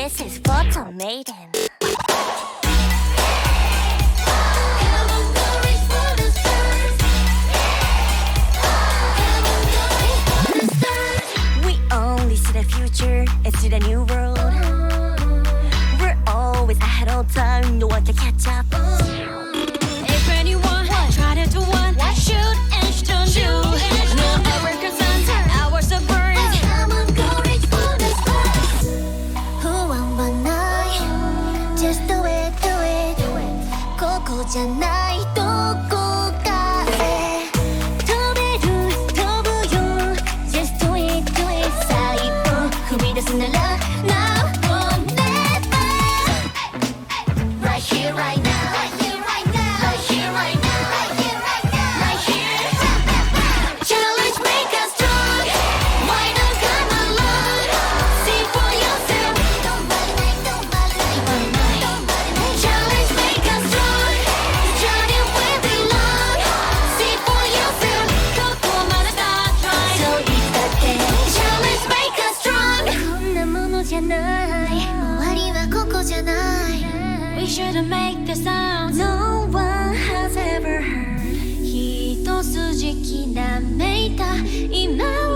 This is Photo Maiden. We only see the future, it's the new world. We're always ahead of time, no one can catch up. If anyone try to do one, shoot and stone you. No our concerns, ours are burned. Come on, go reach for the stars. Who want night? Just do it, do it. ここじゃないどこかへ飛べる飛ぶよ Just do it, do it 最後踏み出すなら Now or never Right here, right now Right here, right now Right here, right now Right here, right now Right here Challenge make us strong Why not come along See for yourself Don't bother me, don't bother me Don't bother me Challenge make us strong Journey will be long See for yourself ここまで start right そう言ったって Challenge make us strong こんなものじゃない終わりはここじゃない We shouldn't make the sound No one has ever heard 一筋きらめいた今